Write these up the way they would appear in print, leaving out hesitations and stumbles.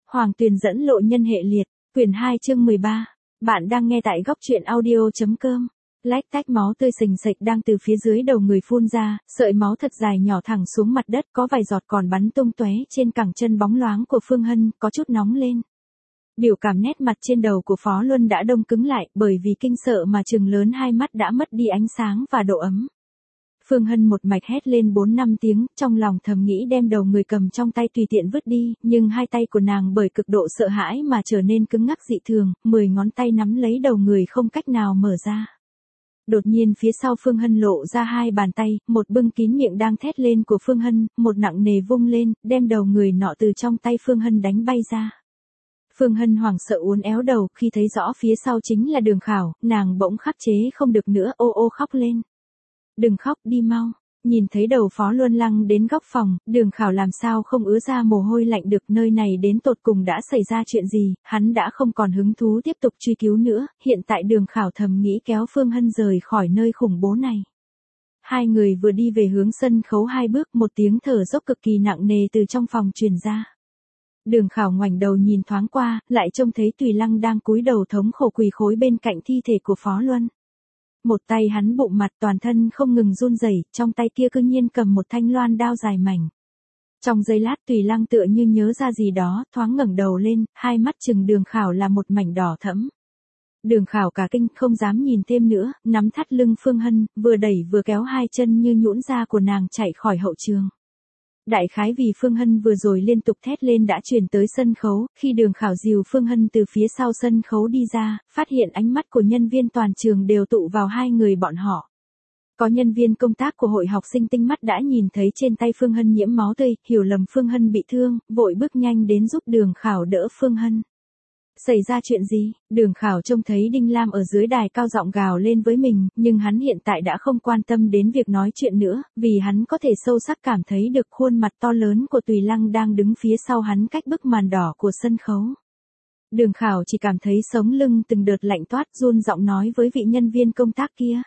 Hoàng Tuyền dẫn lộ nhân hệ liệt, quyển 2 chương 13. Bạn đang nghe tại góc truyện audio.com. Lách tách máu tươi sình sạch đang từ phía dưới đầu người phun ra, sợi máu thật dài nhỏ thẳng xuống mặt đất, có vài giọt còn bắn tung tóe trên cẳng chân bóng loáng của Phương Hân, có chút nóng lên. Biểu cảm nét mặt trên đầu của Phó Luân đã đông cứng lại, bởi vì kinh sợ mà trừng lớn hai mắt đã mất đi ánh sáng và độ ấm. Phương Hân một mạch hét lên 4-5 tiếng, trong lòng thầm nghĩ đem đầu người cầm trong tay tùy tiện vứt đi, nhưng hai tay của nàng bởi cực độ sợ hãi mà trở nên cứng ngắc dị thường, 10 ngón tay nắm lấy đầu người không cách nào mở ra. Đột nhiên phía sau Phương Hân lộ ra hai bàn tay, một bưng kín miệng đang thét lên của Phương Hân, một nặng nề vung lên, đem đầu người nọ từ trong tay Phương Hân đánh bay ra. Phương Hân hoảng sợ uốn éo đầu, khi thấy rõ phía sau chính là Đường Khảo, nàng bỗng khắc chế không được nữa, ô ô khóc lên. Đừng khóc, đi mau. Nhìn thấy đầu Phó Luân lăng đến góc phòng, Đường Khảo làm sao không ứa ra mồ hôi lạnh được, nơi này đến tột cùng đã xảy ra chuyện gì, hắn đã không còn hứng thú tiếp tục truy cứu nữa, hiện tại Đường Khảo thầm nghĩ kéo Phương Hân rời khỏi nơi khủng bố này. Hai người vừa đi về hướng sân khấu 2 bước, một tiếng thở dốc cực kỳ nặng nề từ trong phòng truyền ra. Đường Khảo ngoảnh đầu nhìn thoáng qua, lại trông thấy Tùy Lăng đang cúi đầu thống khổ quỳ khối bên cạnh thi thể của Phó Luân. Một tay hắn bụng mặt, toàn thân không ngừng run rẩy, trong tay kia cư nhiên cầm một thanh loan đao dài mảnh. Trong giây lát Tùy Lăng tựa như nhớ ra gì đó, thoáng ngẩng đầu lên, hai mắt trừng Đường Khảo là một mảnh đỏ thẫm. Đường Khảo cả kinh, không dám nhìn thêm nữa, nắm thắt lưng Phương Hân, vừa đẩy vừa kéo hai chân như nhũn ra của nàng chạy khỏi hậu trường. Đại khái vì Phương Hân vừa rồi liên tục thét lên đã truyền tới sân khấu, khi Đường Khảo dìu Phương Hân từ phía sau sân khấu đi ra, phát hiện ánh mắt của nhân viên toàn trường đều tụ vào hai người bọn họ. Có nhân viên công tác của hội học sinh tinh mắt đã nhìn thấy trên tay Phương Hân nhiễm máu tươi, hiểu lầm Phương Hân bị thương, vội bước nhanh đến giúp Đường Khảo đỡ Phương Hân. Xảy ra chuyện gì? Đường Khảo trông thấy Đinh Lam ở dưới đài cao giọng gào lên với mình, nhưng hắn hiện tại đã không quan tâm đến việc nói chuyện nữa, vì hắn có thể sâu sắc cảm thấy được khuôn mặt to lớn của Tùy Lăng đang đứng phía sau hắn cách bức màn đỏ của sân khấu. Đường Khảo chỉ cảm thấy sống lưng từng đợt lạnh toát, run giọng nói với vị nhân viên công tác kia.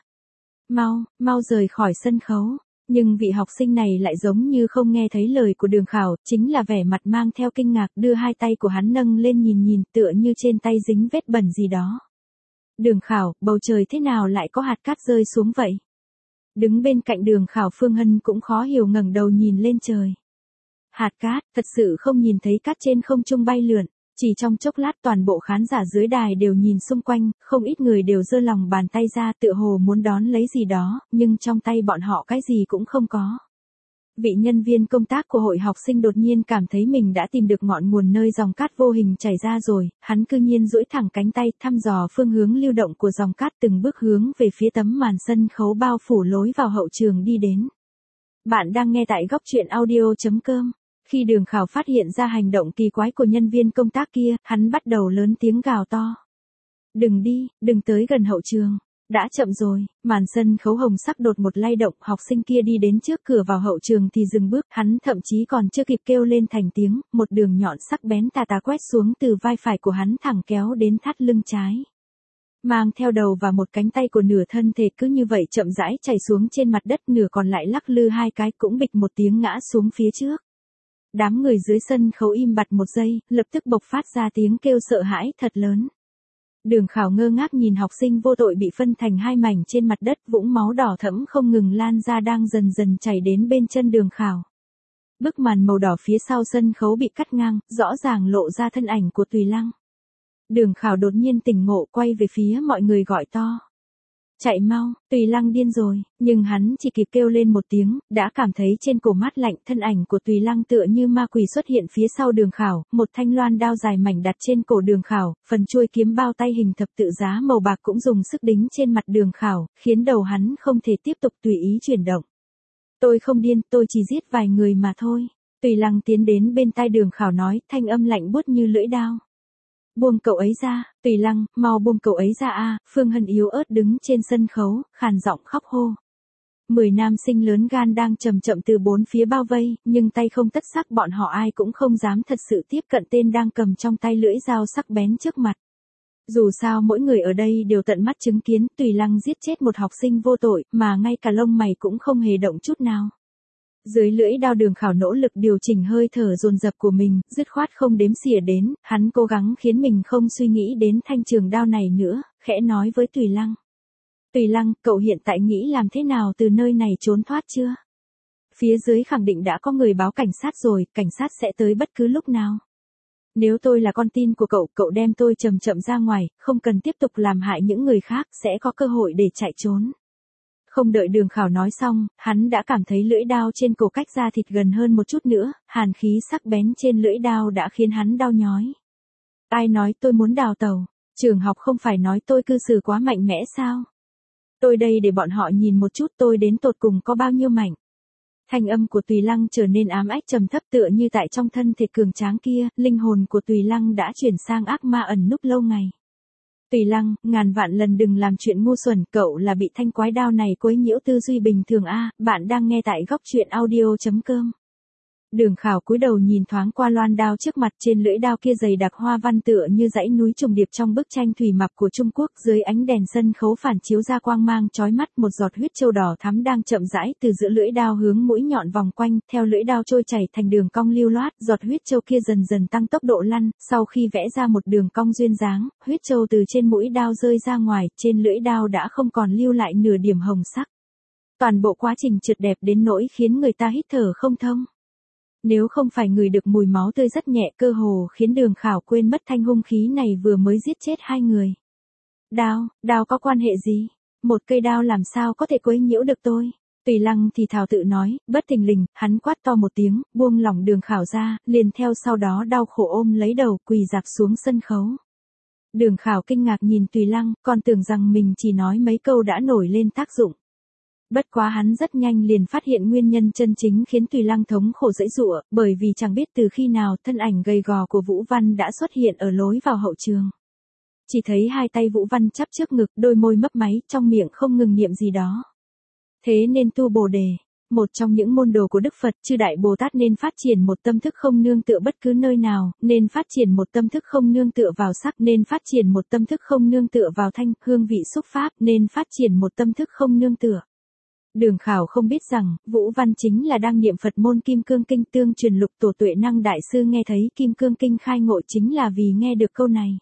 Mau rời khỏi sân khấu. Nhưng vị học sinh này lại giống như không nghe thấy lời của Đường Khảo, chính là vẻ mặt mang theo kinh ngạc, đưa hai tay của hắn nâng lên nhìn tựa như trên tay dính vết bẩn gì đó. Đường Khảo, bầu trời thế nào lại có hạt cát rơi xuống vậy? Đứng bên cạnh Đường Khảo Phương Hân cũng khó hiểu ngẩng đầu nhìn lên trời. Hạt cát, thật sự không nhìn thấy cát trên không trung bay lượn. Chỉ trong chốc lát toàn bộ khán giả dưới đài đều nhìn xung quanh, không ít người đều giơ lòng bàn tay ra tựa hồ muốn đón lấy gì đó, nhưng trong tay bọn họ cái gì cũng không có. Vị nhân viên công tác của hội học sinh đột nhiên cảm thấy mình đã tìm được ngọn nguồn nơi dòng cát vô hình chảy ra rồi, hắn cư nhiên duỗi thẳng cánh tay thăm dò phương hướng lưu động của dòng cát, từng bước hướng về phía tấm màn sân khấu bao phủ lối vào hậu trường đi đến. Bạn đang nghe tại góc truyện audio.com. Khi Đường Khảo phát hiện ra hành động kỳ quái của nhân viên công tác kia, hắn bắt đầu lớn tiếng gào to. Đừng đi, đừng tới gần hậu trường. Đã chậm rồi, màn sân khấu hồng sắc đột một lay động, học sinh kia đi đến trước cửa vào hậu trường thì dừng bước, hắn thậm chí còn chưa kịp kêu lên thành tiếng, một đường nhọn sắc bén tà quét xuống từ vai phải của hắn thẳng kéo đến thắt lưng trái. Mang theo đầu và một cánh tay của nửa thân thể cứ như vậy chậm rãi chảy xuống trên mặt đất, nửa còn lại lắc lư hai cái cũng bịch một tiếng ngã xuống phía trước. Đám người dưới sân khấu im bặt một giây, lập tức bộc phát ra tiếng kêu sợ hãi thật lớn. Đường Khảo ngơ ngác nhìn học sinh vô tội bị phân thành hai mảnh trên mặt đất, vũng máu đỏ thẫm không ngừng lan ra đang dần dần chảy đến bên chân Đường Khảo. Bức màn màu đỏ phía sau sân khấu bị cắt ngang, rõ ràng lộ ra thân ảnh của Tùy Lăng. Đường Khảo đột nhiên tỉnh ngộ, quay về phía mọi người gọi to. Chạy mau, Tùy Lăng điên rồi, nhưng hắn chỉ kịp kêu lên một tiếng, đã cảm thấy trên cổ mát lạnh, thân ảnh của Tùy Lăng tựa như ma quỷ xuất hiện phía sau Đường Khảo, một thanh loan đao dài mảnh đặt trên cổ Đường Khảo, phần chuôi kiếm bao tay hình thập tự giá màu bạc cũng dùng sức đính trên mặt Đường Khảo, khiến đầu hắn không thể tiếp tục tùy ý chuyển động. Tôi không điên, tôi chỉ giết vài người mà thôi. Tùy Lăng tiến đến bên tai Đường Khảo nói, thanh âm lạnh buốt như lưỡi dao. Buông cậu ấy ra, Tùy Lăng, mau buông cậu ấy ra a. Phương Hân yếu ớt đứng trên sân khấu, khàn giọng khóc hô. 10 nam sinh lớn gan đang chậm chậm từ bốn phía bao vây, nhưng tay không tất sắc, bọn họ ai cũng không dám thật sự tiếp cận tên đang cầm trong tay lưỡi dao sắc bén trước mặt. Dù sao mỗi người ở đây đều tận mắt chứng kiến Tùy Lăng giết chết một học sinh vô tội, mà ngay cả lông mày cũng không hề động chút nào. Dưới lưỡi đao Đường Khảo nỗ lực điều chỉnh hơi thở dồn dập của mình, dứt khoát không đếm xỉa đến, hắn cố gắng khiến mình không suy nghĩ đến thanh trường đao này nữa, khẽ nói với Tùy Lăng. Tùy Lăng, cậu hiện tại nghĩ làm thế nào từ nơi này trốn thoát chưa? Phía dưới khẳng định đã có người báo cảnh sát rồi, cảnh sát sẽ tới bất cứ lúc nào. Nếu tôi là con tin của cậu, cậu đem tôi chậm chậm ra ngoài, không cần tiếp tục làm hại những người khác, sẽ có cơ hội để chạy trốn. Không đợi Đường Khảo nói xong, hắn đã cảm thấy lưỡi đao trên cổ cách da thịt gần hơn một chút nữa, hàn khí sắc bén trên lưỡi đao đã khiến hắn đau nhói. Ai nói tôi muốn đào tẩu? Trường học không phải nói tôi cư xử quá mạnh mẽ sao? Tôi đây để bọn họ nhìn một chút tôi đến tột cùng có bao nhiêu mạnh. Thanh âm của Tùy Lăng trở nên ám ách trầm thấp tựa như tại trong thân thể cường tráng kia, linh hồn của Tùy Lăng đã chuyển sang ác ma ẩn núp lâu ngày. Tùy Lăng, ngàn vạn lần đừng làm chuyện ngu xuẩn, cậu là bị thanh quái đao này quấy nhiễu tư duy bình thường a. Bạn đang nghe tại góc truyện audio.com. Đường Khảo cúi đầu nhìn thoáng qua loan đao trước mặt, trên lưỡi đao kia dày đặc hoa văn tựa như dãy núi trùng điệp trong bức tranh thủy mặc của Trung Quốc, dưới ánh đèn sân khấu phản chiếu ra quang mang chói mắt, một giọt huyết châu đỏ thắm đang chậm rãi từ giữa lưỡi đao hướng mũi nhọn vòng quanh, theo lưỡi đao trôi chảy thành đường cong lưu loát, giọt huyết châu kia dần dần tăng tốc độ lăn, sau khi vẽ ra một đường cong duyên dáng, huyết châu từ trên mũi đao rơi ra ngoài, trên lưỡi đao đã không còn lưu lại nửa điểm hồng sắc. Toàn bộ quá trình trượt đẹp đến nỗi khiến người ta hít thở không thông. Nếu không phải ngửi được mùi máu tươi rất nhẹ, cơ hồ khiến Đường Khảo quên mất thanh hung khí này vừa mới giết chết hai người. Đao có quan hệ gì? Một cây đao làm sao có thể quấy nhiễu được tôi? Tùy Lăng thì thào tự nói, bất thình lình, hắn quát to một tiếng, buông lỏng Đường Khảo ra, liền theo sau đó đau khổ ôm lấy đầu, quỳ rạp xuống sân khấu. Đường Khảo kinh ngạc nhìn Tùy Lăng, còn tưởng rằng mình chỉ nói mấy câu đã nổi lên tác dụng. Bất quá hắn rất nhanh liền phát hiện nguyên nhân chân chính khiến Tùy Lăng thống khổ dãy dụa, bởi vì chẳng biết từ khi nào thân ảnh gầy gò của Vũ Văn đã xuất hiện ở lối vào hậu trường. Chỉ thấy hai tay Vũ Văn chắp trước ngực, đôi môi mấp máy, trong miệng không ngừng niệm gì đó. Thế nên tu Bồ Đề, một trong những môn đồ của Đức Phật, chư Đại Bồ Tát nên phát triển một tâm thức không nương tựa bất cứ nơi nào, nên phát triển một tâm thức không nương tựa vào sắc, nên phát triển một tâm thức không nương tựa vào thanh, hương vị xúc pháp, nên phát triển một tâm thức không nương tựa. Đường Khảo không biết rằng, Vũ Văn chính là đang niệm Phật môn Kim Cương Kinh tương truyền lục tổ Tuệ Năng Đại Sư nghe thấy Kim Cương Kinh khai ngộ chính là vì nghe được câu này.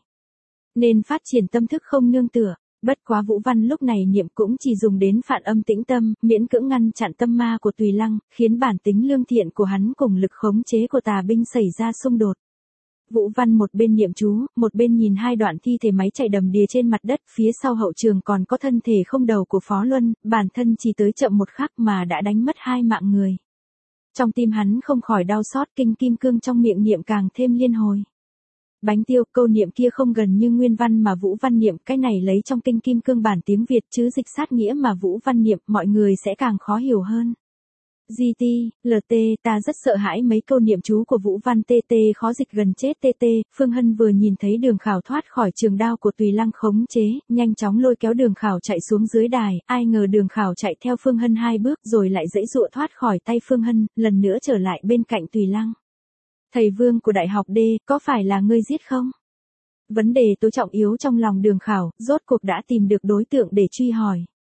Nên phát triển tâm thức không nương tựa, bất quá Vũ Văn lúc này niệm cũng chỉ dùng đến phản âm tĩnh tâm, miễn cưỡng ngăn chặn tâm ma của Tùy Lăng, khiến bản tính lương thiện của hắn cùng lực khống chế của tà binh xảy ra xung đột. Vũ Văn một bên niệm chú, một bên nhìn hai đoạn thi thể máy chạy đầm đìa trên mặt đất, phía sau hậu trường còn có thân thể không đầu của Phó Luân, bản thân chỉ tới chậm một khắc mà đã đánh mất hai mạng người. Trong tim hắn không khỏi đau xót, kinh kim cương trong miệng niệm càng thêm liên hồi. Bánh tiêu, câu niệm kia không gần như nguyên văn mà Vũ Văn niệm, cái này lấy trong kinh kim cương bản tiếng Việt chứ dịch sát nghĩa mà Vũ Văn niệm, mọi người sẽ càng khó hiểu hơn. GT, LT, ta rất sợ hãi mấy câu niệm chú của Vũ Văn TT khó dịch gần chết TT, Phương Hân vừa nhìn thấy Đường Khảo thoát khỏi trường đao của Tùy Lăng khống chế, nhanh chóng lôi kéo Đường Khảo chạy xuống dưới đài, ai ngờ Đường Khảo chạy theo Phương Hân hai bước rồi lại giãy giụa thoát khỏi tay Phương Hân, lần nữa trở lại bên cạnh Tùy Lăng. Thầy Vương của Đại học D, có phải là ngươi giết không? Vấn đề tối trọng yếu trong lòng Đường Khảo, rốt cuộc đã tìm được đối tượng để truy hỏi.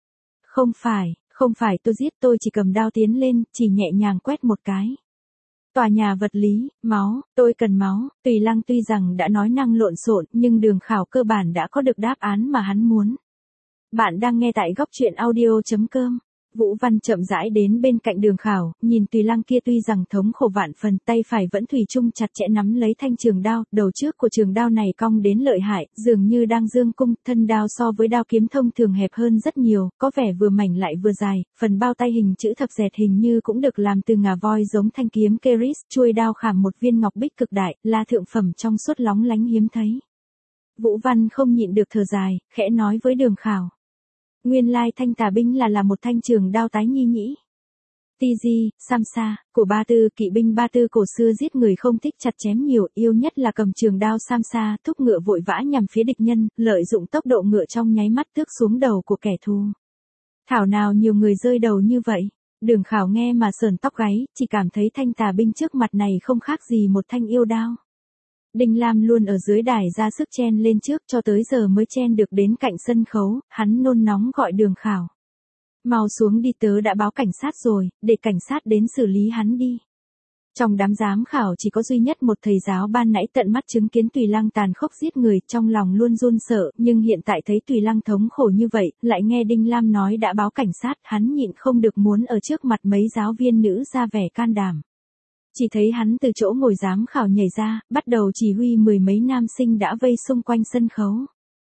Không phải tôi giết, tôi chỉ cầm đao tiến lên, chỉ nhẹ nhàng quét một cái. Tòa nhà vật lý, máu, tôi cần máu. Tùy Lăng tuy rằng đã nói năng lộn xộn, nhưng Đường Khảo cơ bản đã có được đáp án mà hắn muốn. Bạn đang nghe tại góc truyện audio.com. Vũ Văn chậm rãi đến bên cạnh Đường Khảo, nhìn Tùy Lăng kia tuy rằng thống khổ vạn phần, tay phải vẫn thủy chung chặt chẽ nắm lấy thanh trường đao, đầu trước của trường đao này cong đến lợi hại, dường như đang dương cung, thân đao so với đao kiếm thông thường hẹp hơn rất nhiều, có vẻ vừa mảnh lại vừa dài, phần bao tay hình chữ thập dẹt hình như cũng được làm từ ngà voi giống thanh kiếm Keris, chuôi đao khảm một viên ngọc bích cực đại, là thượng phẩm trong suốt lóng lánh hiếm thấy. Vũ Văn không nhịn được thở dài, khẽ nói với Đường Khảo. Nguyên lai thanh tà binh là một thanh trường đao tái nhi nhĩ. Tiji, Samsa, của Ba Tư, kỵ binh Ba Tư cổ xưa giết người không thích chặt chém nhiều, yêu nhất là cầm trường đao Samsa, thúc ngựa vội vã nhằm phía địch nhân, lợi dụng tốc độ ngựa trong nháy mắt tước xuống đầu của kẻ thù. Thảo nào nhiều người rơi đầu như vậy. Đường Khảo nghe mà sờn tóc gáy, chỉ cảm thấy thanh tà binh trước mặt này không khác gì một thanh yêu đao. Đinh Lam luôn ở dưới đài ra sức chen lên trước cho tới giờ mới chen được đến cạnh sân khấu, hắn nôn nóng gọi Đường Khảo. Mau xuống đi, tớ đã báo cảnh sát rồi, để cảnh sát đến xử lý hắn đi. Trong đám giám khảo chỉ có duy nhất một thầy giáo ban nãy tận mắt chứng kiến Tùy Lăng tàn khốc giết người, trong lòng luôn run sợ, nhưng hiện tại thấy Tùy Lăng thống khổ như vậy, lại nghe Đinh Lam nói đã báo cảnh sát, hắn nhịn không được muốn ở trước mặt mấy giáo viên nữ ra vẻ can đảm. Chỉ thấy hắn từ chỗ ngồi giám khảo nhảy ra, bắt đầu chỉ huy mười mấy nam sinh đã vây xung quanh sân khấu.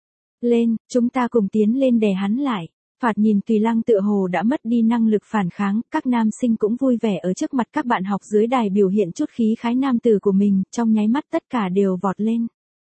Lên, chúng ta cùng tiến lên đè hắn lại. Thoạt nhìn Tùy Lăng tựa hồ đã mất đi năng lực phản kháng, các nam sinh cũng vui vẻ ở trước mặt các bạn học dưới đài biểu hiện chút khí khái nam tử của mình, trong nháy mắt tất cả đều vọt lên.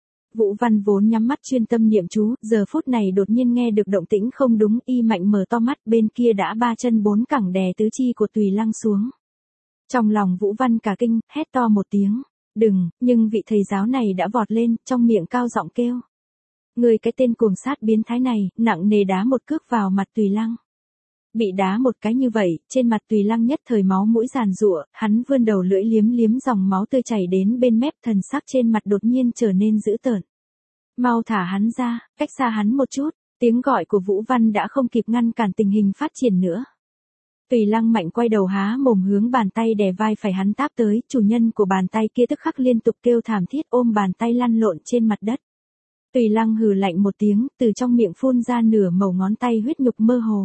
Vũ Văn vốn nhắm mắt chuyên tâm niệm chú, giờ phút này đột nhiên nghe được động tĩnh không đúng, y mạnh mở to mắt, bên kia đã ba chân bốn cẳng đè tứ chi của Tùy Lăng xuống. Trong lòng Vũ Văn cả kinh, hét to một tiếng, đừng, nhưng vị thầy giáo này đã vọt lên, trong miệng cao giọng kêu. Người cái tên cuồng sát biến thái này, nặng nề đá một cước vào mặt Tùy Lăng. Bị đá một cái như vậy, trên mặt Tùy Lăng nhất thời máu mũi giàn giụa, hắn vươn đầu lưỡi liếm liếm dòng máu tươi chảy đến bên mép, thần sắc trên mặt đột nhiên trở nên dữ tợn. Mau thả hắn ra, cách xa hắn một chút, tiếng gọi của Vũ Văn đã không kịp ngăn cản tình hình phát triển nữa. Tùy Lăng mạnh quay đầu há mồm hướng bàn tay đè vai phải hắn táp tới, chủ nhân của bàn tay kia tức khắc liên tục kêu thảm thiết ôm bàn tay lăn lộn trên mặt đất. Tùy Lăng hừ lạnh một tiếng, từ trong miệng phun ra nửa mẩu ngón tay huyết nhục mơ hồ.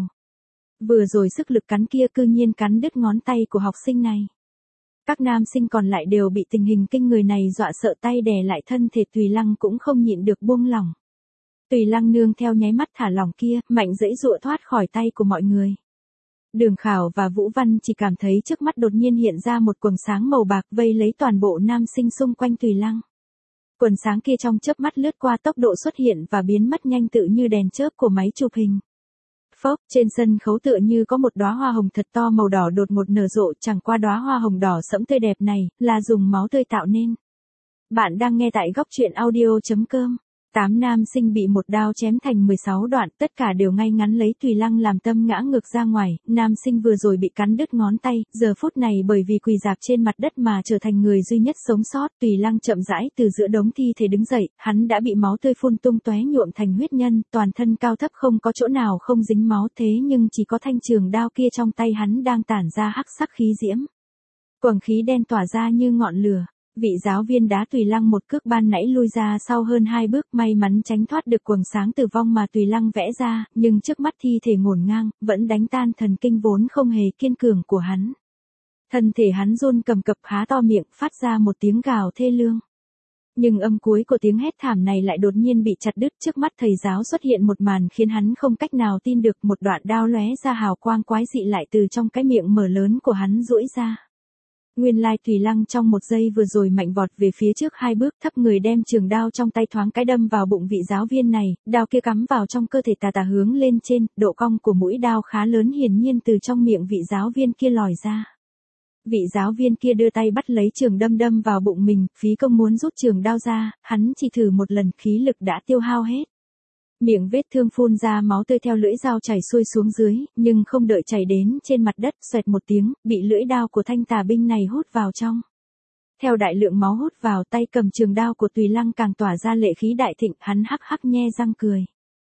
Vừa rồi sức lực cắn kia cư nhiên cắn đứt ngón tay của học sinh này. Các nam sinh còn lại đều bị tình hình kinh người này dọa sợ, tay đè lại thân thể Tùy Lăng cũng không nhịn được buông lỏng. Tùy Lăng nương theo nháy mắt thả lỏng kia, mạnh dãy dụa thoát khỏi tay của mọi người. Đường Khảo và Vũ Văn chỉ cảm thấy trước mắt đột nhiên hiện ra một quầng sáng màu bạc vây lấy toàn bộ nam sinh xung quanh Tùy Lăng. Quần sáng kia trong chớp mắt lướt qua, tốc độ xuất hiện và biến mất nhanh tự như đèn chớp của máy chụp hình. Phốc, trên sân khấu tựa như có một đóa hoa hồng thật to màu đỏ đột ngột nở rộ, chẳng qua đóa hoa hồng đỏ sẫm tươi đẹp này là dùng máu tươi tạo nên. Bạn đang nghe tại góc truyện audio.com. 8 nam sinh bị một đao chém thành 16 đoạn, tất cả đều ngay ngắn lấy Tùy Lăng làm tâm ngã ngược ra ngoài. Nam sinh vừa rồi bị cắn đứt ngón tay, giờ phút này bởi vì quỳ rạp trên mặt đất mà trở thành người duy nhất sống sót. Tùy Lăng chậm rãi từ giữa đống thi thể đứng dậy, hắn đã bị máu tươi phun tung tóe nhuộm thành huyết nhân, toàn thân cao thấp không có chỗ nào không dính máu, thế nhưng chỉ có thanh trường đao kia trong tay hắn đang tản ra hắc sắc khí diễm. Quầng khí đen tỏa ra như ngọn lửa. Vị giáo viên đá Tùy Lăng một cước ban nãy lui ra sau hơn 2 bước, may mắn tránh thoát được quầng sáng tử vong mà Tùy Lăng vẽ ra, nhưng trước mắt thi thể ngổn ngang, vẫn đánh tan thần kinh vốn không hề kiên cường của hắn. Thân thể hắn run cầm cập, há to miệng, phát ra một tiếng gào thê lương. Nhưng âm cuối của tiếng hét thảm này lại đột nhiên bị chặt đứt, trước mắt thầy giáo xuất hiện một màn khiến hắn không cách nào tin được, một đoạn đao lóe ra hào quang quái dị lại từ trong cái miệng mở lớn của hắn duỗi ra. Nguyên lai Tùy Lăng trong một giây vừa rồi mạnh vọt về phía trước 2 bước, thấp người đem trường đao trong tay thoáng cái đâm vào bụng vị giáo viên này, đao kia cắm vào trong cơ thể tà tà hướng lên trên, độ cong của mũi đao khá lớn, hiển nhiên từ trong miệng vị giáo viên kia lòi ra. Vị giáo viên kia đưa tay bắt lấy trường đâm vào bụng mình, phí công muốn rút trường đao ra, hắn chỉ thử một lần khí lực đã tiêu hao hết. Miệng vết thương phun ra máu tươi theo lưỡi dao chảy xuôi xuống dưới, nhưng không đợi chảy đến trên mặt đất, xoẹt một tiếng, bị lưỡi đao của thanh tà binh này hút vào trong. Theo đại lượng máu hút vào, tay cầm trường đao của Tùy Lăng càng tỏa ra lệ khí đại thịnh, hắn hắc hắc nhe răng cười.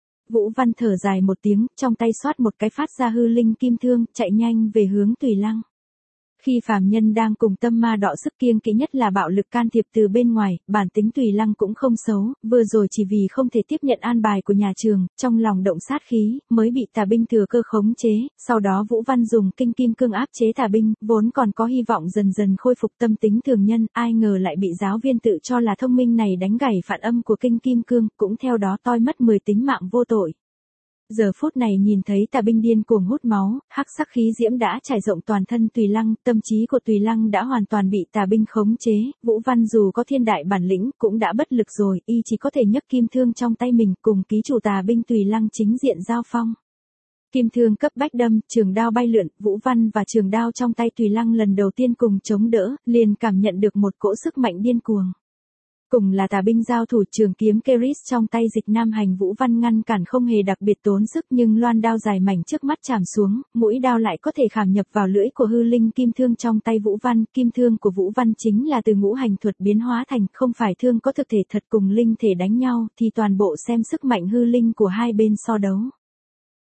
Vũ Văn thở dài một tiếng, trong tay xoát một cái phát ra hư linh kim thương, chạy nhanh về hướng Tùy Lăng. Khi phàm nhân đang cùng tâm ma đọ sức, kiêng kỵ nhất là bạo lực can thiệp từ bên ngoài, bản tính Tùy Lăng cũng không xấu, vừa rồi chỉ vì không thể tiếp nhận an bài của nhà trường, trong lòng động sát khí, mới bị tà binh thừa cơ khống chế, sau đó Vũ Văn dùng kinh kim cương áp chế tà binh, vốn còn có hy vọng dần dần khôi phục tâm tính thường nhân, ai ngờ lại bị giáo viên tự cho là thông minh này đánh gãy phản âm của kinh kim cương, cũng theo đó toi mất 10 tính mạng vô tội. Giờ phút này nhìn thấy tà binh điên cuồng hút máu, hắc sắc khí diễm đã trải rộng toàn thân Tùy Lăng, tâm trí của Tùy Lăng đã hoàn toàn bị tà binh khống chế, Vũ Văn dù có thiên đại bản lĩnh cũng đã bất lực rồi, y chỉ có thể nhấc kim thương trong tay mình cùng ký chủ tà binh Tùy Lăng chính diện giao phong. Kim thương cấp bách đâm, trường đao bay lượn, Vũ Văn và trường đao trong tay Tùy Lăng lần đầu tiên cùng chống đỡ, liền cảm nhận được một cỗ sức mạnh điên cuồng. Cùng là tà binh giao thủ, trường kiếm Keris trong tay Dịch Nam Hành, Vũ Văn ngăn cản không hề đặc biệt tốn sức, nhưng loan đao dài mảnh trước mắt chạm xuống, mũi đao lại có thể khảm nhập vào lưỡi của hư linh kim thương trong tay Vũ Văn. Kim thương của Vũ Văn chính là từ ngũ hành thuật biến hóa thành, không phải thương có thực thể thật cùng linh thể đánh nhau, thì toàn bộ xem sức mạnh hư linh của hai bên so đấu.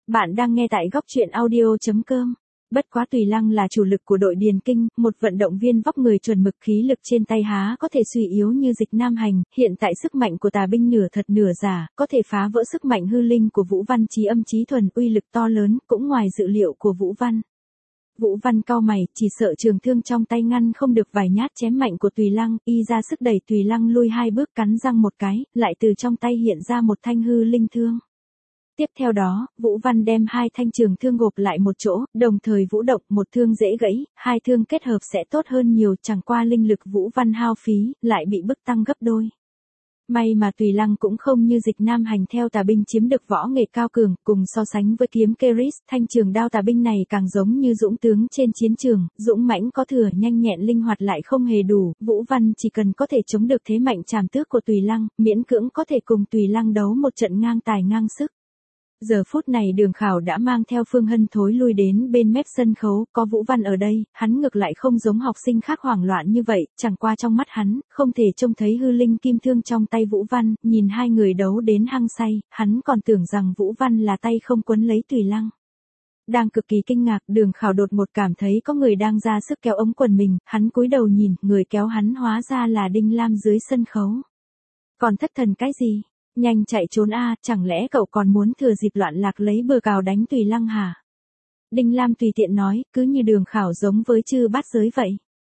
Bạn đang nghe tại góc truyện audio.com. Bất quá Tùy Lăng là chủ lực của đội Điền Kinh, một vận động viên vóc người chuẩn mực, khí lực trên tay há có thể suy yếu như Dịch Nam Hành, hiện tại sức mạnh của tà binh nửa thật nửa giả, có thể phá vỡ sức mạnh hư linh của Vũ Văn, trí âm trí thuần, uy lực to lớn, cũng ngoài dự liệu của Vũ Văn. Vũ Văn cau mày, chỉ sợ trường thương trong tay ngăn không được vài nhát chém mạnh của Tùy Lăng, y ra sức đẩy Tùy Lăng lui 2 bước, cắn răng một cái, lại từ trong tay hiện ra một thanh hư linh thương. Tiếp theo đó, Vũ Văn đem 2 thanh trường thương gộp lại một chỗ, đồng thời vũ động, một thương dễ gãy, 2 thương kết hợp sẽ tốt hơn nhiều, chẳng qua linh lực Vũ Văn hao phí, lại bị bức tăng gấp đôi. May mà Tùy Lăng cũng không như Dịch Nam Hành theo tà binh chiếm được võ nghệ cao cường, cùng so sánh với kiếm Keris, thanh trường đao tà binh này càng giống như dũng tướng trên chiến trường, dũng mãnh có thừa, nhanh nhẹn linh hoạt lại không hề đủ, Vũ Văn chỉ cần có thể chống được thế mạnh trảm tước của Tùy Lăng, miễn cưỡng có thể cùng Tùy Lăng đấu một trận ngang tài ngang sức. Giờ phút này Đường Khảo đã mang theo Phương Hân thối lui đến bên mép sân khấu, có Vũ Văn ở đây, hắn ngược lại không giống học sinh khác hoảng loạn như vậy, chẳng qua trong mắt hắn, không thể trông thấy hư linh kim thương trong tay Vũ Văn, nhìn hai người đấu đến hăng say, hắn còn tưởng rằng Vũ Văn là tay không quấn lấy Tùy Lăng. Đang cực kỳ kinh ngạc, Đường Khảo đột một cảm thấy có người đang ra sức kéo ống quần mình, hắn cúi đầu nhìn, người kéo hắn hóa ra là Đinh Lam dưới sân khấu. Còn thất thần cái gì? Nhanh chạy trốn a, chẳng lẽ cậu còn muốn thừa dịp loạn lạc lấy bừa cào đánh Tùy Lăng hả? Đinh Lam tùy tiện nói, cứ như Đường Khảo giống với chư bát giới vậy.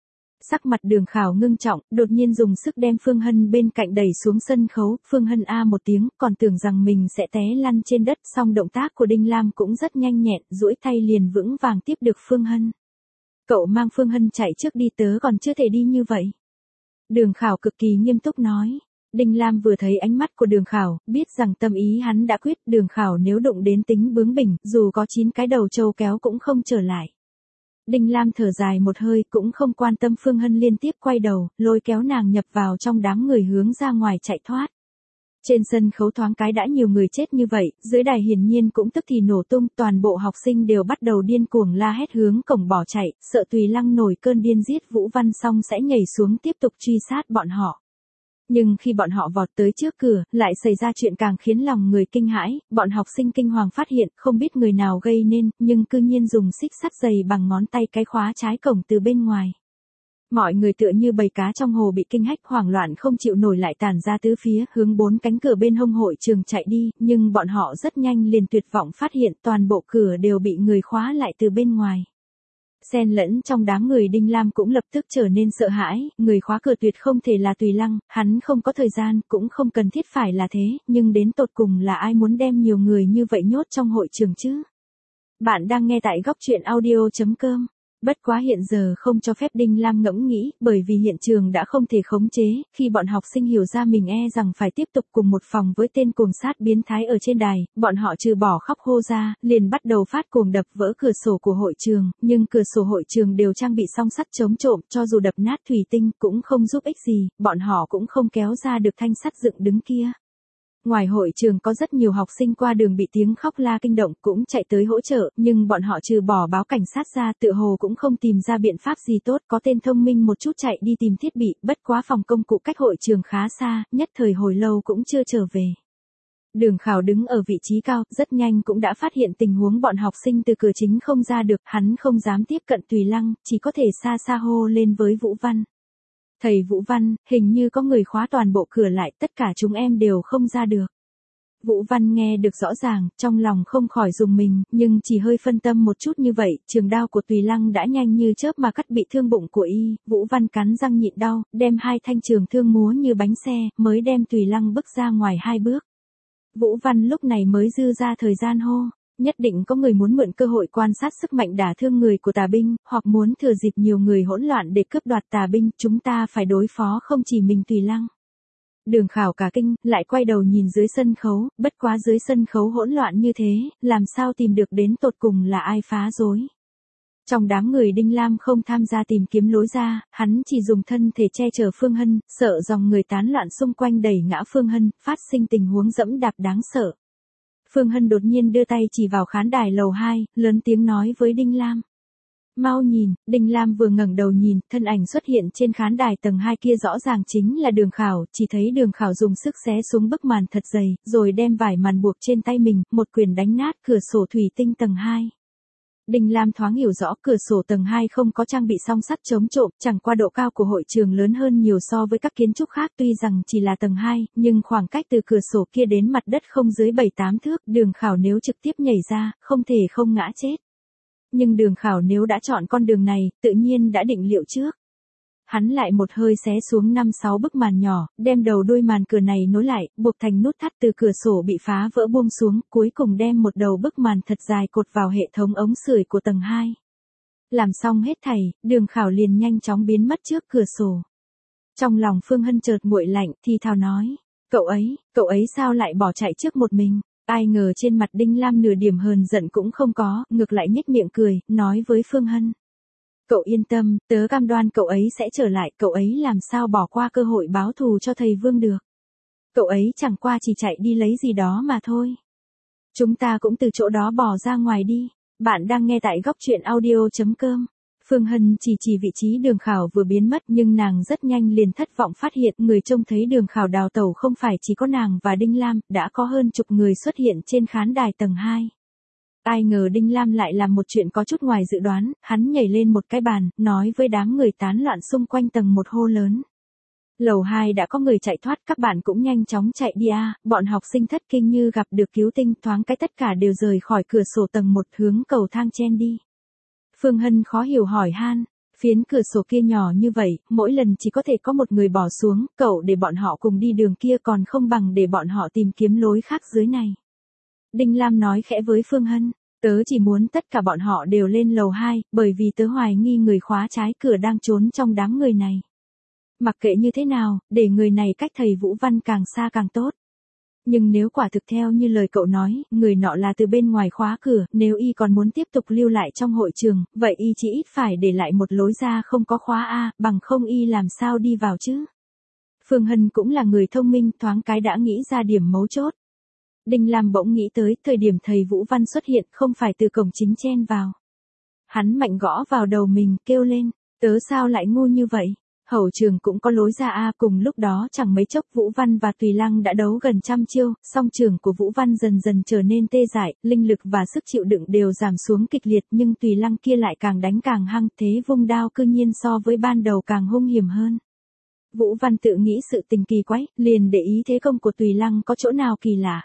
Sắc mặt Đường Khảo ngưng trọng, đột nhiên dùng sức đem Phương Hân bên cạnh đẩy xuống sân khấu, Phương Hân a một tiếng, còn tưởng rằng mình sẽ té lăn trên đất, song động tác của Đinh Lam cũng rất nhanh nhẹn, duỗi tay liền vững vàng tiếp được Phương Hân. Cậu mang Phương Hân chạy trước đi, tớ còn chưa thể đi như vậy. Đường Khảo cực kỳ nghiêm túc nói. Đinh Lam vừa thấy ánh mắt của Đường Khảo, biết rằng tâm ý hắn đã quyết, Đường Khảo nếu đụng đến tính bướng bỉnh, dù có 9 cái đầu trâu kéo cũng không trở lại. Đinh Lam thở dài một hơi, cũng không quan tâm Phương Hân liên tiếp quay đầu, lôi kéo nàng nhập vào trong đám người hướng ra ngoài chạy thoát. Trên sân khấu thoáng cái đã nhiều người chết như vậy, dưới đài hiển nhiên cũng tức thì nổ tung, toàn bộ học sinh đều bắt đầu điên cuồng la hét hướng cổng bỏ chạy, sợ Tùy Lăng nổi cơn điên giết Vũ Văn xong sẽ nhảy xuống tiếp tục truy sát bọn họ. Nhưng khi bọn họ vọt tới trước cửa, lại xảy ra chuyện càng khiến lòng người kinh hãi, bọn học sinh kinh hoàng phát hiện, không biết người nào gây nên, nhưng cư nhiên dùng xích sắt dày bằng ngón tay cái khóa trái cổng từ bên ngoài. Mọi người tựa như bầy cá trong hồ bị kinh hách, hoảng loạn không chịu nổi lại tản ra tứ phía, hướng 4 cánh cửa bên hông hội trường chạy đi, nhưng bọn họ rất nhanh liền tuyệt vọng phát hiện toàn bộ cửa đều bị người khóa lại từ bên ngoài. Xen lẫn trong đám người, Đinh Lam cũng lập tức trở nên sợ hãi, người khóa cửa tuyệt không thể là Tùy Lăng, hắn không có thời gian, cũng không cần thiết phải là thế, nhưng đến tột cùng là ai muốn đem nhiều người như vậy nhốt trong hội trường chứ? Bạn đang nghe tại góc truyện audio.com. Bất quá hiện giờ không cho phép Đinh Lam ngẫm nghĩ, bởi vì hiện trường đã không thể khống chế, khi bọn học sinh hiểu ra mình rằng phải tiếp tục cùng một phòng với tên cuồng sát biến thái ở trên đài, bọn họ trừ bỏ khóc hô ra, liền bắt đầu phát cuồng đập vỡ cửa sổ của hội trường, nhưng cửa sổ hội trường đều trang bị song sắt chống trộm, cho dù đập nát thủy tinh cũng không giúp ích gì, bọn họ cũng không kéo ra được thanh sắt dựng đứng kia. Ngoài hội trường có rất nhiều học sinh qua đường bị tiếng khóc la kinh động cũng chạy tới hỗ trợ, nhưng bọn họ trừ bỏ báo cảnh sát ra tựa hồ cũng không tìm ra biện pháp gì tốt, có tên thông minh một chút chạy đi tìm thiết bị, bất quá phòng công cụ cách hội trường khá xa, nhất thời hồi lâu cũng chưa trở về. Đường Khảo đứng ở vị trí cao, rất nhanh cũng đã phát hiện tình huống bọn học sinh từ cửa chính không ra được, hắn không dám tiếp cận Tùy Lăng, chỉ có thể xa xa hô lên với Vũ Văn. Thầy Vũ Văn, hình như có người khóa toàn bộ cửa lại, tất cả chúng em đều không ra được. Vũ Văn nghe được rõ ràng, trong lòng không khỏi rùng mình, nhưng chỉ hơi phân tâm một chút như vậy, trường đao của Tùy Lăng đã nhanh như chớp mà cắt bị thương bụng của y, Vũ Văn cắn răng nhịn đau, đem 2 thanh trường thương múa như bánh xe, mới đem Tùy Lăng bước ra ngoài 2 bước. Vũ Văn lúc này mới dư ra thời gian hô. Nhất định có người muốn mượn cơ hội quan sát sức mạnh đả thương người của tà binh, hoặc muốn thừa dịp nhiều người hỗn loạn để cướp đoạt tà binh, chúng ta phải đối phó không chỉ mình Tùy Lăng. Đường Khảo cả kinh, lại quay đầu nhìn dưới sân khấu, bất quá dưới sân khấu hỗn loạn như thế, làm sao tìm được đến tột cùng là ai phá rối. Trong đám người Đinh Lam không tham gia tìm kiếm lối ra, hắn chỉ dùng thân thể che chở Phương Hân, sợ dòng người tán loạn xung quanh đẩy ngã Phương Hân, phát sinh tình huống dẫm đạp đáng sợ. Phương Hân đột nhiên đưa tay chỉ vào khán đài lầu 2, lớn tiếng nói với Đinh Lam. Mau nhìn, Đinh Lam vừa ngẩng đầu nhìn, thân ảnh xuất hiện trên khán đài tầng 2 kia rõ ràng chính là Đường Khảo, chỉ thấy Đường Khảo dùng sức xé xuống bức màn thật dày, rồi đem vải màn buộc trên tay mình, một quyền đánh nát cửa sổ thủy tinh tầng 2. Đinh Lam thoáng hiểu rõ cửa sổ tầng 2 không có trang bị song sắt chống trộm, chẳng qua độ cao của hội trường lớn hơn nhiều so với các kiến trúc khác, tuy rằng chỉ là tầng 2, nhưng khoảng cách từ cửa sổ kia đến mặt đất không dưới 7-8 thước, Đường Khảo nếu trực tiếp nhảy ra, không thể không ngã chết. Nhưng Đường Khảo nếu đã chọn con đường này, tự nhiên đã định liệu trước. Hắn lại một hơi xé xuống 5-6 bức màn nhỏ, đem đầu đuôi màn cửa này nối lại, buộc thành nút thắt từ cửa sổ bị phá vỡ buông xuống, cuối cùng đem một đầu bức màn thật dài cột vào hệ thống ống sưởi của tầng 2. Làm xong hết thảy, Đường Khảo liền nhanh chóng biến mất trước cửa sổ. Trong lòng Phương Hân chợt nguội lạnh, thì thào nói, cậu ấy sao lại bỏ chạy trước một mình? Ai ngờ trên mặt Đinh Lam nửa điểm hờn giận cũng không có, ngược lại nhếch miệng cười, nói với Phương Hân. Cậu yên tâm, tớ cam đoan cậu ấy sẽ trở lại, cậu ấy làm sao bỏ qua cơ hội báo thù cho thầy Vương được. Cậu ấy chẳng qua chỉ chạy đi lấy gì đó mà thôi. Chúng ta cũng từ chỗ đó bỏ ra ngoài đi. Bạn đang nghe tại góc truyện audio.com. Phương Hân chỉ vị trí Đường Khảo vừa biến mất, nhưng nàng rất nhanh liền thất vọng phát hiện người trông thấy Đường Khảo đào tẩu không phải chỉ có nàng và Đinh Lam, đã có hơn chục người xuất hiện trên khán đài tầng 2. Ai ngờ Đinh Lam lại làm một chuyện có chút ngoài dự đoán, hắn nhảy lên một cái bàn, nói với đám người tán loạn xung quanh tầng 1 hô lớn. Lầu 2 đã có người chạy thoát, các bạn cũng nhanh chóng chạy đi a. Bọn học sinh thất kinh như gặp được cứu tinh, thoáng cái tất cả đều rời khỏi cửa sổ tầng 1 hướng cầu thang chen đi. Phương Hân khó hiểu hỏi han, phiến cửa sổ kia nhỏ như vậy, mỗi lần chỉ có thể có một người bỏ xuống, cậu để bọn họ cùng đi đường kia còn không bằng để bọn họ tìm kiếm lối khác dưới này. Đinh Lam nói khẽ với Phương Hân, tớ chỉ muốn tất cả bọn họ đều lên lầu 2, bởi vì tớ hoài nghi người khóa trái cửa đang trốn trong đám người này. Mặc kệ như thế nào, để người này cách thầy Vũ Văn càng xa càng tốt. Nhưng nếu quả thực theo như lời cậu nói, người nọ là từ bên ngoài khóa cửa, nếu y còn muốn tiếp tục lưu lại trong hội trường, vậy y chỉ ít phải để lại một lối ra không có khóa a, bằng không y làm sao đi vào chứ. Phương Hân cũng là người thông minh, thoáng cái đã nghĩ ra điểm mấu chốt. Đinh Lam bỗng nghĩ tới thời điểm thầy Vũ Văn xuất hiện không phải từ cổng chính chen vào. Hắn mạnh gõ vào đầu mình, kêu lên, tớ sao lại ngu như vậy? Hậu trường cũng có lối ra a. Cùng lúc đó chẳng mấy chốc Vũ Văn và Tùy Lăng đã đấu gần trăm chiêu, song trường của Vũ Văn dần dần trở nên tê dại, linh lực và sức chịu đựng đều giảm xuống kịch liệt, nhưng Tùy Lăng kia lại càng đánh càng hăng, thế vung đao cư nhiên so với ban đầu càng hung hiểm hơn. Vũ Văn tự nghĩ sự tình kỳ quái, liền để ý thế công của Tùy Lăng có chỗ nào kỳ lạ.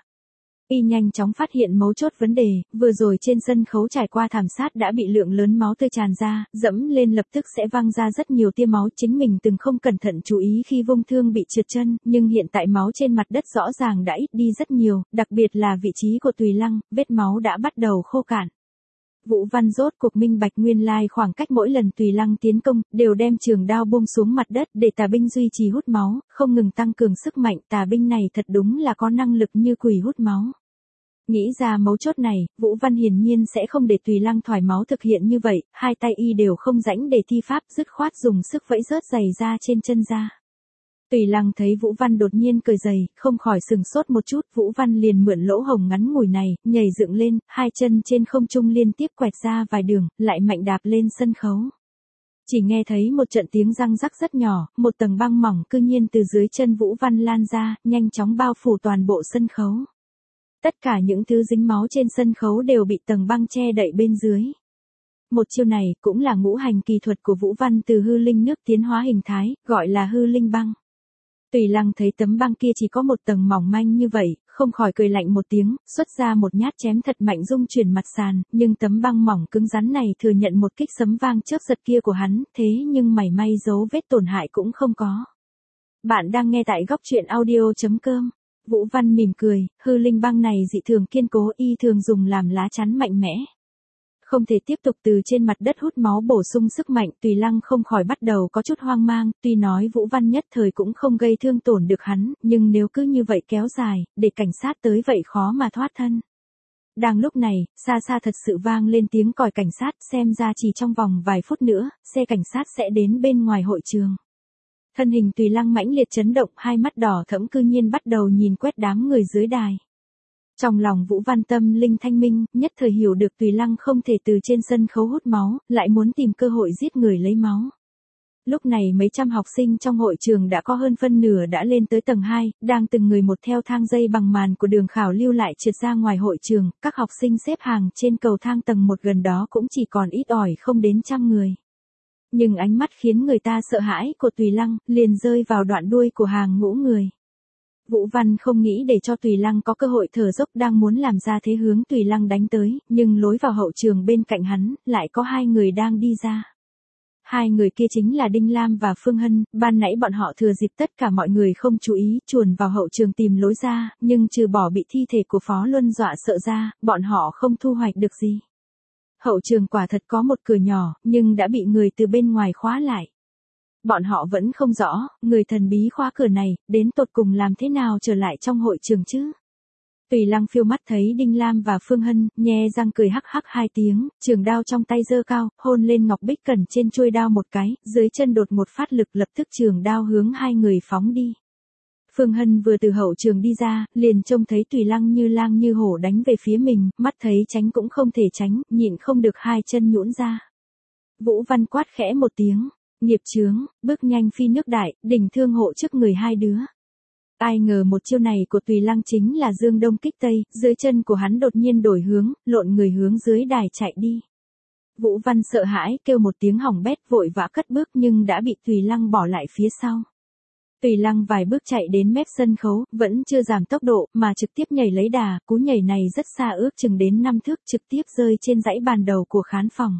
Y nhanh chóng phát hiện mấu chốt vấn đề, vừa rồi trên sân khấu trải qua thảm sát đã bị lượng lớn máu tươi tràn ra, dẫm lên lập tức sẽ văng ra rất nhiều tia máu, chính mình từng không cẩn thận chú ý khi vung thương bị trượt chân, nhưng hiện tại máu trên mặt đất rõ ràng đã ít đi rất nhiều, đặc biệt là vị trí của Tùy Lăng, vết máu đã bắt đầu khô cạn. Vũ Văn rốt cuộc minh bạch nguyên lai khoảng cách mỗi lần Tùy Lăng tiến công, đều đem trường đao buông xuống mặt đất để tà binh duy trì hút máu, không ngừng tăng cường sức mạnh, tà binh này thật đúng là có năng lực như quỷ hút máu. Nghĩ ra mấu chốt này, Vũ Văn hiển nhiên sẽ không để Tùy Lăng thỏi máu thực hiện như vậy, hai tay y đều không rãnh để thi pháp, dứt khoát dùng sức vẫy rớt giày ra trên chân ra. Tùy Lăng thấy Vũ Văn đột nhiên cởi giày, không khỏi sừng sốt một chút, Vũ Văn liền mượn lỗ hổng ngắn ngủi này, nhảy dựng lên, hai chân trên không trung liên tiếp quẹt ra vài đường, lại mạnh đạp lên sân khấu. Chỉ nghe thấy một trận tiếng răng rắc rất nhỏ, một tầng băng mỏng cư nhiên từ dưới chân Vũ Văn lan ra, nhanh chóng bao phủ toàn bộ sân khấu. Tất cả những thứ dính máu trên sân khấu đều bị tầng băng che đậy bên dưới. Một chiêu này cũng là ngũ hành kỳ thuật của Vũ Văn, từ hư linh nước tiến hóa hình thái, gọi là hư linh băng. Tùy Lăng thấy tấm băng kia chỉ có một tầng mỏng manh như vậy, không khỏi cười lạnh một tiếng, xuất ra một nhát chém thật mạnh rung chuyển mặt sàn, nhưng tấm băng mỏng cứng rắn này thừa nhận một kích sấm vang chớp giật kia của hắn, thế nhưng mảy may dấu vết tổn hại cũng không có. Bạn đang nghe tại góc truyện audio.com. Vũ Văn mỉm cười, hư linh băng này dị thường kiên cố, y thường dùng làm lá chắn mạnh mẽ. Không thể tiếp tục từ trên mặt đất hút máu bổ sung sức mạnh, Tùy Lăng không khỏi bắt đầu có chút hoang mang, tuy nói Vũ Văn nhất thời cũng không gây thương tổn được hắn, nhưng nếu cứ như vậy kéo dài, để cảnh sát tới vậy khó mà thoát thân. Đang lúc này, xa xa thật sự vang lên tiếng còi cảnh sát, xem ra chỉ trong vòng vài phút nữa, xe cảnh sát sẽ đến bên ngoài hội trường. Thân hình Tùy Lăng mãnh liệt chấn động, hai mắt đỏ thẫm cư nhiên bắt đầu nhìn quét đám người dưới đài. Trong lòng Vũ Văn tâm linh thanh minh, nhất thời hiểu được Tùy Lăng không thể từ trên sân khấu hút máu, lại muốn tìm cơ hội giết người lấy máu. Lúc này mấy trăm học sinh trong hội trường đã có hơn phân nửa đã lên tới tầng 2, đang từng người một theo thang dây bằng màn của đường khảo lưu lại trượt ra ngoài hội trường, các học sinh xếp hàng trên cầu thang tầng 1 gần đó cũng chỉ còn ít ỏi không đến trăm người. Nhưng ánh mắt khiến người ta sợ hãi của Tùy Lăng, liền rơi vào đoạn đuôi của hàng ngũ người. Vũ Văn không nghĩ để cho Tùy Lăng có cơ hội thở dốc, đang muốn làm ra thế hướng Tùy Lăng đánh tới, nhưng lối vào hậu trường bên cạnh hắn, lại có hai người đang đi ra. Hai người kia chính là Đinh Lam và Phương Hân, ban nãy bọn họ thừa dịp tất cả mọi người không chú ý, chuồn vào hậu trường tìm lối ra, nhưng trừ bỏ bị thi thể của Phó Luân dọa sợ ra, bọn họ không thu hoạch được gì. Hậu trường quả thật có một cửa nhỏ, nhưng đã bị người từ bên ngoài khóa lại. Bọn họ vẫn không rõ, người thần bí khóa cửa này, đến tột cùng làm thế nào trở lại trong hội trường chứ? Tùy Lăng phiêu mắt thấy Đinh Lam và Phương Hân, nhe răng cười hắc hắc hai tiếng, trường đao trong tay giơ cao, hôn lên ngọc bích cẩn trên chuôi đao một cái, dưới chân đột một phát lực, lập tức trường đao hướng hai người phóng đi. Phương Hân vừa từ hậu trường đi ra, liền trông thấy Tùy Lăng như lang như hổ đánh về phía mình, mắt thấy tránh cũng không thể tránh, nhịn không được hai chân nhũn ra. Vũ Văn quát khẽ một tiếng, nghiệp chướng, bước nhanh phi nước đại, đỉnh thương hộ trước người hai đứa. Ai ngờ một chiêu này của Tùy Lăng chính là dương đông kích tây, dưới chân của hắn đột nhiên đổi hướng, lộn người hướng dưới đài chạy đi. Vũ Văn sợ hãi, kêu một tiếng hỏng bét, vội vã cất bước nhưng đã bị Tùy Lăng bỏ lại phía sau. Tùy Lăng vài bước chạy đến mép sân khấu, vẫn chưa giảm tốc độ, mà trực tiếp nhảy lấy đà, cú nhảy này rất xa, ước chừng đến 5 thước, trực tiếp rơi trên dãy bàn đầu của khán phòng.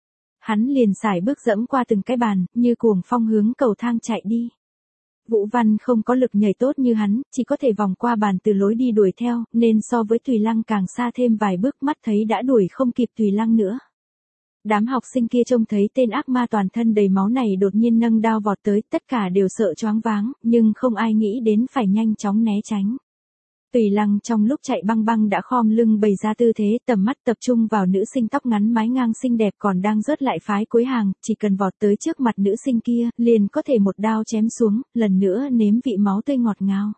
Hắn liền sải bước dẫm qua từng cái bàn, như cuồng phong hướng cầu thang chạy đi. Vũ Văn không có lực nhảy tốt như hắn, chỉ có thể vòng qua bàn từ lối đi đuổi theo, nên so với Tùy Lăng càng xa thêm vài bước, mắt thấy đã đuổi không kịp Tùy Lăng nữa. Đám học sinh kia trông thấy tên ác ma toàn thân đầy máu này đột nhiên nâng đao vọt tới, tất cả đều sợ choáng váng, nhưng không ai nghĩ đến phải nhanh chóng né tránh. Tùy Lăng trong lúc chạy băng băng đã khom lưng bày ra tư thế, tầm mắt tập trung vào nữ sinh tóc ngắn mái ngang xinh đẹp còn đang rớt lại phái cuối hàng, chỉ cần vọt tới trước mặt nữ sinh kia, liền có thể một đao chém xuống, lần nữa nếm vị máu tươi ngọt ngào.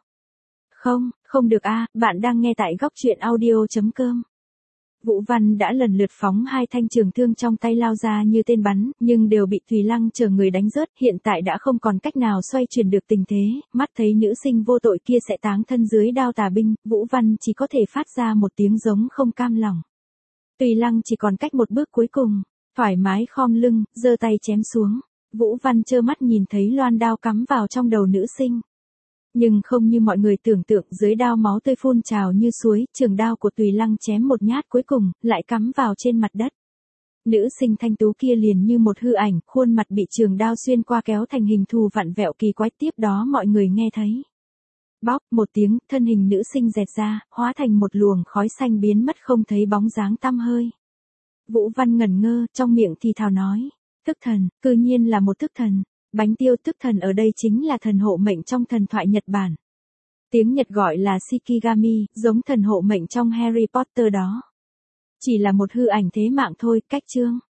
Không được a, bạn đang nghe tại góc truyện audio.com. Vũ Văn đã lần lượt phóng hai thanh trường thương trong tay lao ra như tên bắn, nhưng đều bị Tùy Lăng chờ người đánh rớt, hiện tại đã không còn cách nào xoay chuyển được tình thế, mắt thấy nữ sinh vô tội kia sẽ táng thân dưới đao tà binh, Vũ Văn chỉ có thể phát ra một tiếng giống không cam lòng. Tùy Lăng chỉ còn cách một bước cuối cùng, thoải mái khom lưng, giơ tay chém xuống. Vũ Văn trơ mắt nhìn thấy loan đao cắm vào trong đầu nữ sinh. Nhưng không như mọi người tưởng tượng, dưới đao máu tươi phun trào như suối, trường đao của Tùy Lăng chém một nhát cuối cùng, lại cắm vào trên mặt đất. Nữ sinh thanh tú kia liền như một hư ảnh, khuôn mặt bị trường đao xuyên qua kéo thành hình thù vặn vẹo kỳ quái, tiếp đó mọi người nghe thấy. Bóp một tiếng, thân hình nữ sinh dẹt ra, hóa thành một luồng khói xanh biến mất không thấy bóng dáng tăm hơi. Vũ Văn ngẩn ngơ, trong miệng thì thào nói, thức thần, cư nhiên là một thức thần. Bánh tiêu thức thần ở đây chính là thần hộ mệnh trong thần thoại Nhật Bản. Tiếng Nhật gọi là Shikigami, giống thần hộ mệnh trong Harry Potter đó. Chỉ là một hư ảnh thế mạng thôi, cách chương.